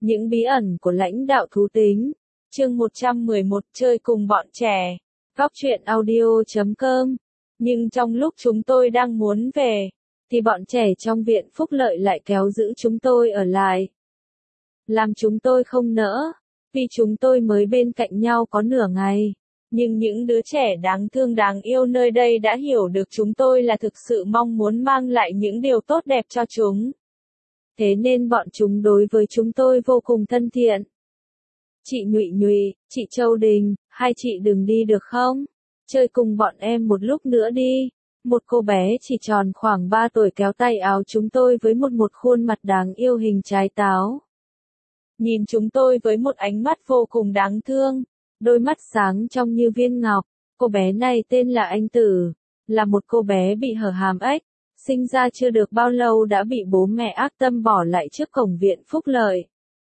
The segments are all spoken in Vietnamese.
Những bí ẩn của lãnh đạo thú tính. Chương 111 chơi cùng bọn trẻ. Góc truyện audio.com. Nhưng trong lúc chúng tôi đang muốn về, thì bọn trẻ trong viện phúc lợi lại kéo giữ chúng tôi ở lại. Làm chúng tôi không nỡ, vì chúng tôi mới bên cạnh nhau có nửa ngày. Nhưng những đứa trẻ đáng thương đáng yêu nơi đây đã hiểu được chúng tôi là thực sự mong muốn mang lại những điều tốt đẹp cho chúng. Thế nên bọn chúng đối với chúng tôi vô cùng thân thiện. Chị Nhụy Nhụy, chị Châu Đình, hai chị đừng đi được không? Chơi cùng bọn em một lúc nữa đi. Một cô bé chỉ tròn khoảng 3 tuổi kéo tay áo chúng tôi với một khuôn mặt đáng yêu hình trái táo. Nhìn chúng tôi với một ánh mắt vô cùng đáng thương, đôi mắt sáng trong như viên ngọc. Cô bé này tên là Anh Tử, là một cô bé bị hở hàm ếch, sinh ra chưa được bao lâu đã bị bố mẹ ác tâm bỏ lại trước cổng viện phúc lợi.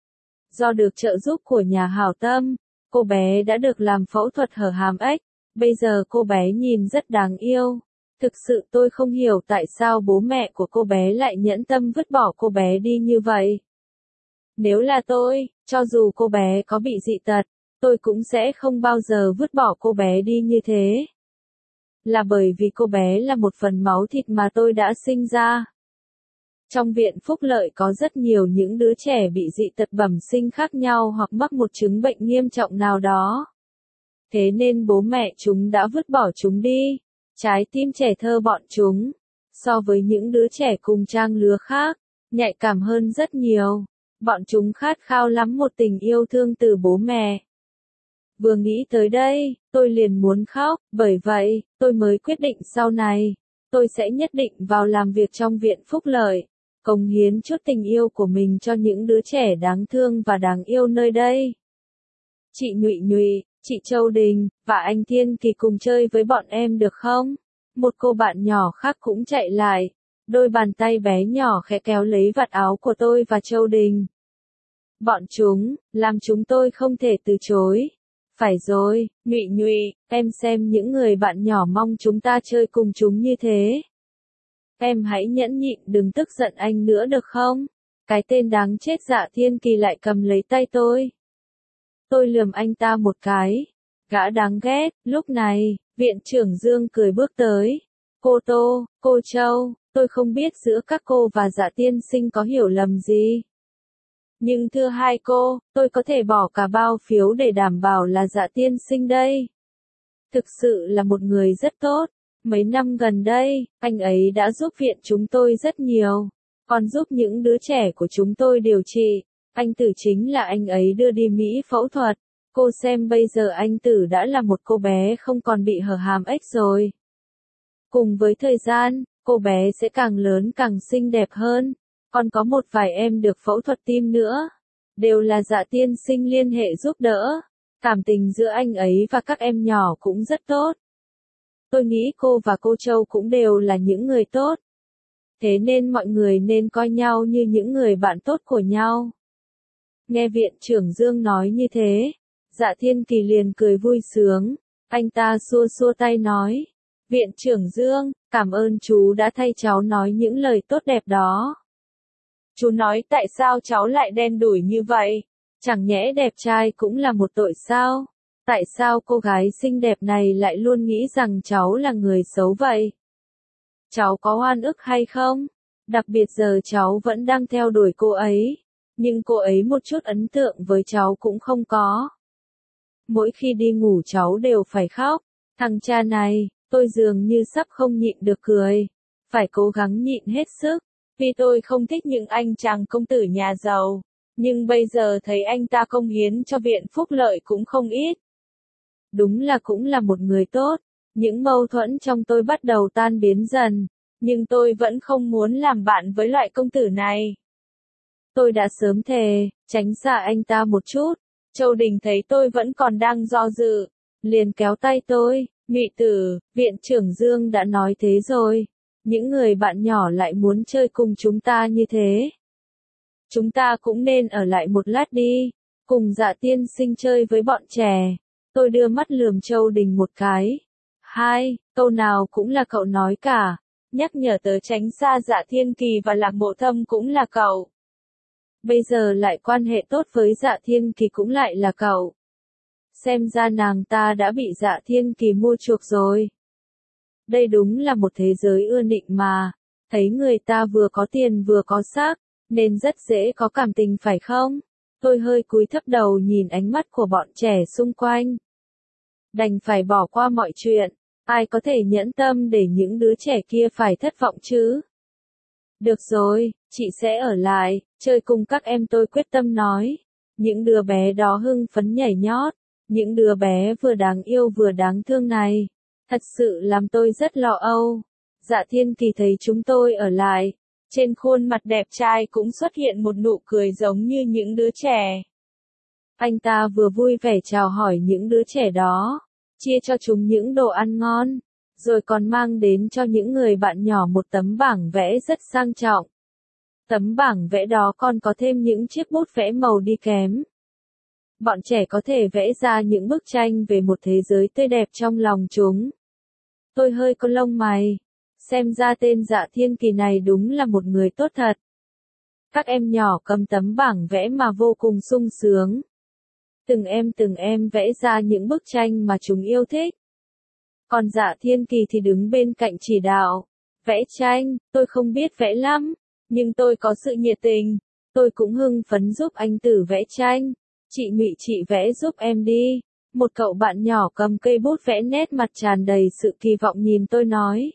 Do được trợ giúp của nhà hảo tâm, cô bé đã được làm phẫu thuật hở hàm ếch, bây giờ cô bé nhìn rất đáng yêu. Thực sự tôi không hiểu tại sao bố mẹ của cô bé lại nhẫn tâm vứt bỏ cô bé đi như vậy. Nếu là tôi, cho dù cô bé có bị dị tật, tôi cũng sẽ không bao giờ vứt bỏ cô bé đi như thế. Là bởi vì cô bé là một phần máu thịt mà tôi đã sinh ra. Trong viện phúc lợi có rất nhiều những đứa trẻ bị dị tật bẩm sinh khác nhau hoặc mắc một chứng bệnh nghiêm trọng nào đó. Thế nên bố mẹ chúng đã vứt bỏ chúng đi. Trái tim trẻ thơ bọn chúng, so với những đứa trẻ cùng trang lứa khác, nhạy cảm hơn rất nhiều. Bọn chúng khát khao lắm một tình yêu thương từ bố mẹ. Vừa nghĩ tới đây, tôi liền muốn khóc, bởi vậy, tôi mới quyết định sau này, tôi sẽ nhất định vào làm việc trong viện phúc lợi, cống hiến chút tình yêu của mình cho những đứa trẻ đáng thương và đáng yêu nơi đây. Chị Nhụy Nhụy, chị Châu Đình, và anh Thiên Kỳ cùng chơi với bọn em được không? Một cô bạn nhỏ khác cũng chạy lại, đôi bàn tay bé nhỏ khẽ kéo lấy vạt áo của tôi và Châu Đình. Bọn chúng, làm chúng tôi không thể từ chối. Phải rồi, Nhụy Nhụy, em xem những người bạn nhỏ mong chúng ta chơi cùng chúng như thế. Em hãy nhẫn nhịn đừng tức giận anh nữa được không? Cái tên đáng chết Dạ Thiên Kỳ lại cầm lấy tay tôi. Tôi lườm anh ta một cái. Gã đáng ghét. Lúc này, viện trưởng Dương cười bước tới. Cô Tô, cô Châu, tôi không biết giữa các cô và Dạ tiên sinh có hiểu lầm gì. Nhưng thưa hai cô, tôi có thể bỏ cả bao phiếu để đảm bảo là Dạ tiên sinh đây. Thực sự là một người rất tốt. Mấy năm gần đây, anh ấy đã giúp viện chúng tôi rất nhiều. Còn giúp những đứa trẻ của chúng tôi điều trị. Anh Tử chính là anh ấy đưa đi Mỹ phẫu thuật. Cô xem bây giờ anh Tử đã là một cô bé không còn bị hở hàm ếch rồi. Cùng với thời gian, cô bé sẽ càng lớn càng xinh đẹp hơn. Còn có một vài em được phẫu thuật tim nữa. Đều là Dạ tiên sinh liên hệ giúp đỡ. Cảm tình giữa anh ấy và các em nhỏ cũng rất tốt. Tôi nghĩ cô và cô Châu cũng đều là những người tốt. Thế nên mọi người nên coi nhau như những người bạn tốt của nhau. Nghe viện trưởng Dương nói như thế, Dạ Thiên Kỳ liền cười vui sướng. Anh ta xua xua tay nói. Viện trưởng Dương, cảm ơn chú đã thay cháu nói những lời tốt đẹp đó. Chú nói tại sao cháu lại đen đủi như vậy? Chẳng nhẽ đẹp trai cũng là một tội sao? Tại sao cô gái xinh đẹp này lại luôn nghĩ rằng cháu là người xấu vậy? Cháu có oan ức hay không? Đặc biệt giờ cháu vẫn đang theo đuổi cô ấy. Nhưng cô ấy một chút ấn tượng với cháu cũng không có. Mỗi khi đi ngủ cháu đều phải khóc. Thằng cha này, tôi dường như sắp không nhịn được cười. Phải cố gắng nhịn hết sức. Vì tôi không thích những anh chàng công tử nhà giàu. Nhưng bây giờ thấy anh ta cống hiến cho viện phúc lợi cũng không ít. Đúng là cũng là một người tốt. Những mâu thuẫn trong tôi bắt đầu tan biến dần. Nhưng tôi vẫn không muốn làm bạn với loại công tử này. Tôi đã sớm thề, tránh xa anh ta một chút. Châu Đình thấy tôi vẫn còn đang do dự. Liền kéo tay tôi. Nhụy Tử, viện trưởng Dương đã nói thế rồi. Những người bạn nhỏ lại muốn chơi cùng chúng ta như thế. Chúng ta cũng nên ở lại một lát đi. Cùng Dạ tiên sinh chơi với bọn trẻ. Tôi đưa mắt lườm Châu Đình một cái. Hai, câu nào cũng là cậu nói cả. Nhắc nhở tớ tránh xa Dạ Thiên Kỳ và Lạc Mộ Thâm cũng là cậu. Bây giờ lại quan hệ tốt với Dạ Thiên Kỳ cũng lại là cậu. Xem ra nàng ta đã bị Dạ Thiên Kỳ mua chuộc rồi. Đây đúng là một thế giới ưa nịnh mà, thấy người ta vừa có tiền vừa có xác, nên rất dễ có cảm tình phải không? Tôi hơi cúi thấp đầu nhìn ánh mắt của bọn trẻ xung quanh. Đành phải bỏ qua mọi chuyện, ai có thể nhẫn tâm để những đứa trẻ kia phải thất vọng chứ? Được rồi, chị sẽ ở lại, chơi cùng các em, tôi quyết tâm nói. Những đứa bé đó hưng phấn nhảy nhót, những đứa bé vừa đáng yêu vừa đáng thương này. Thật sự làm tôi rất lo âu. Dạ Thiên Kỳ thấy chúng tôi ở lại. Trên khuôn mặt đẹp trai cũng xuất hiện một nụ cười giống như những đứa trẻ. Anh ta vừa vui vẻ chào hỏi những đứa trẻ đó, chia cho chúng những đồ ăn ngon, rồi còn mang đến cho những người bạn nhỏ một tấm bảng vẽ rất sang trọng. Tấm bảng vẽ đó còn có thêm những chiếc bút vẽ màu đi kèm. Bọn trẻ có thể vẽ ra những bức tranh về một thế giới tươi đẹp trong lòng chúng. Tôi hơi có lông mày. Xem ra tên Dạ Thiên Kỳ này đúng là một người tốt thật. Các em nhỏ cầm tấm bảng vẽ mà vô cùng sung sướng. Từng em vẽ ra những bức tranh mà chúng yêu thích. Còn Dạ Thiên Kỳ thì đứng bên cạnh chỉ đạo. Vẽ tranh, tôi không biết vẽ lắm, nhưng tôi có sự nhiệt tình. Tôi cũng hưng phấn giúp anh Tử vẽ tranh. Chị Nhụy, chị vẽ giúp em đi. Một cậu bạn nhỏ cầm cây bút vẽ, nét mặt tràn đầy sự kỳ vọng nhìn tôi nói.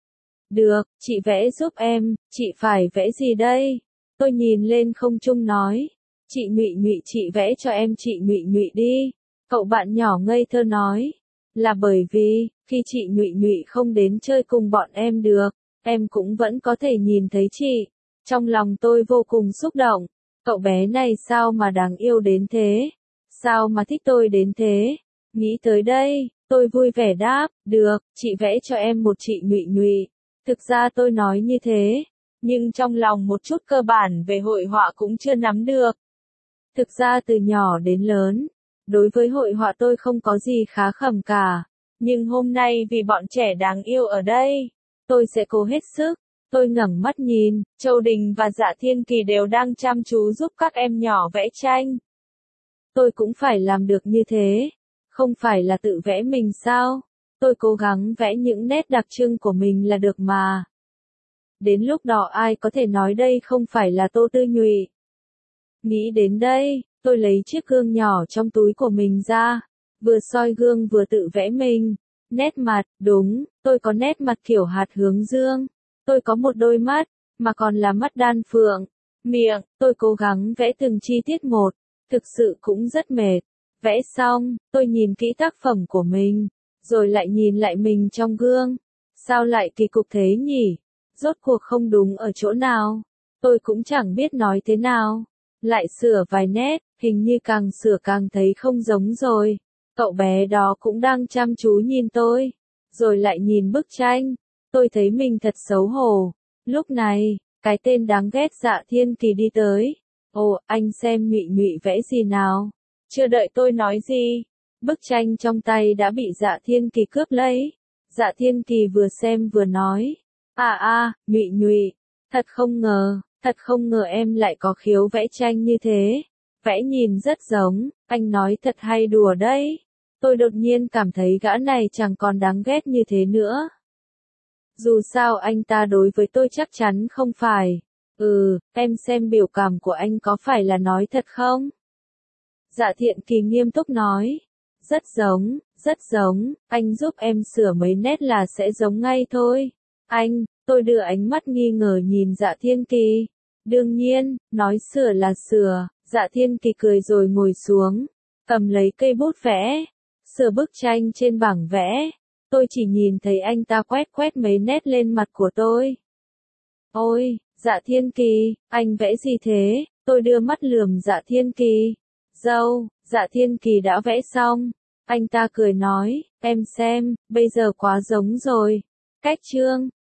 Được, chị vẽ giúp em, chị phải vẽ gì đây? Tôi nhìn lên không trung nói. Chị Nhụy, chị vẽ cho em, chị Nhụy đi. Cậu bạn nhỏ ngây thơ nói. Là bởi vì, khi chị Nhụy không đến chơi cùng bọn em được, em cũng vẫn có thể nhìn thấy chị. Trong lòng tôi vô cùng xúc động. Cậu bé này sao mà đáng yêu đến thế? Sao mà thích tôi đến thế? Nghĩ tới đây, tôi vui vẻ đáp, được, chị vẽ cho em một chị Nhụy. Thực ra tôi nói như thế, nhưng trong lòng một chút cơ bản về hội họa cũng chưa nắm được. Thực ra từ nhỏ đến lớn, đối với hội họa tôi không có gì khá khẩm cả. Nhưng hôm nay vì bọn trẻ đáng yêu ở đây, tôi sẽ cố hết sức. Tôi ngẩng mắt nhìn, Châu Đình và Dạ Thiên Kỳ đều đang chăm chú giúp các em nhỏ vẽ tranh. Tôi cũng phải làm được như thế. Không phải là tự vẽ mình sao? Tôi cố gắng vẽ những nét đặc trưng của mình là được mà. Đến lúc đó ai có thể nói đây không phải là Tô Tư Nhụy. Nghĩ đến đây, tôi lấy chiếc gương nhỏ trong túi của mình ra, vừa soi gương vừa tự vẽ mình. Nét mặt, đúng, tôi có nét mặt kiểu hạt hướng dương. Tôi có một đôi mắt, mà còn là mắt đan phượng. Miệng, tôi cố gắng vẽ từng chi tiết một, thực sự cũng rất mệt. Vẽ xong, tôi nhìn kỹ tác phẩm của mình, rồi lại nhìn lại mình trong gương. Sao lại kỳ cục thế nhỉ? Rốt cuộc không đúng ở chỗ nào? Tôi cũng chẳng biết nói thế nào. Lại sửa vài nét, hình như càng sửa càng thấy không giống rồi. Cậu bé đó cũng đang chăm chú nhìn tôi, rồi lại nhìn bức tranh. Tôi thấy mình thật xấu hổ. Lúc này, cái tên đáng ghét Dạ Thiên Kỳ đi tới. Ồ, anh xem Nhụy vẽ gì nào? Chưa đợi tôi nói gì, bức tranh trong tay đã bị Dạ Thiên Kỳ cướp lấy. Dạ Thiên Kỳ vừa xem vừa nói. Nhụy, thật không ngờ em lại có khiếu vẽ tranh như thế. Vẽ nhìn rất giống, anh nói thật hay đùa đấy. Tôi đột nhiên cảm thấy gã này chẳng còn đáng ghét như thế nữa. Dù sao anh ta đối với tôi chắc chắn không phải. Em xem biểu cảm của anh có phải là nói thật không? Dạ Thiên Kỳ nghiêm túc nói. Rất giống, anh giúp em sửa mấy nét là sẽ giống ngay thôi. Tôi đưa ánh mắt nghi ngờ nhìn Dạ Thiên Kỳ. Đương nhiên, nói sửa là sửa. Dạ Thiên Kỳ cười rồi ngồi xuống, cầm lấy cây bút vẽ, sửa bức tranh trên bảng vẽ. Tôi chỉ nhìn thấy anh ta quét mấy nét lên mặt của tôi. Ôi, Dạ Thiên Kỳ, anh vẽ gì thế? Tôi đưa mắt lườm Dạ Thiên Kỳ. Dạ Thiên Kỳ đã vẽ xong. Anh ta cười nói, em xem, bây giờ quá giống rồi. Cách chương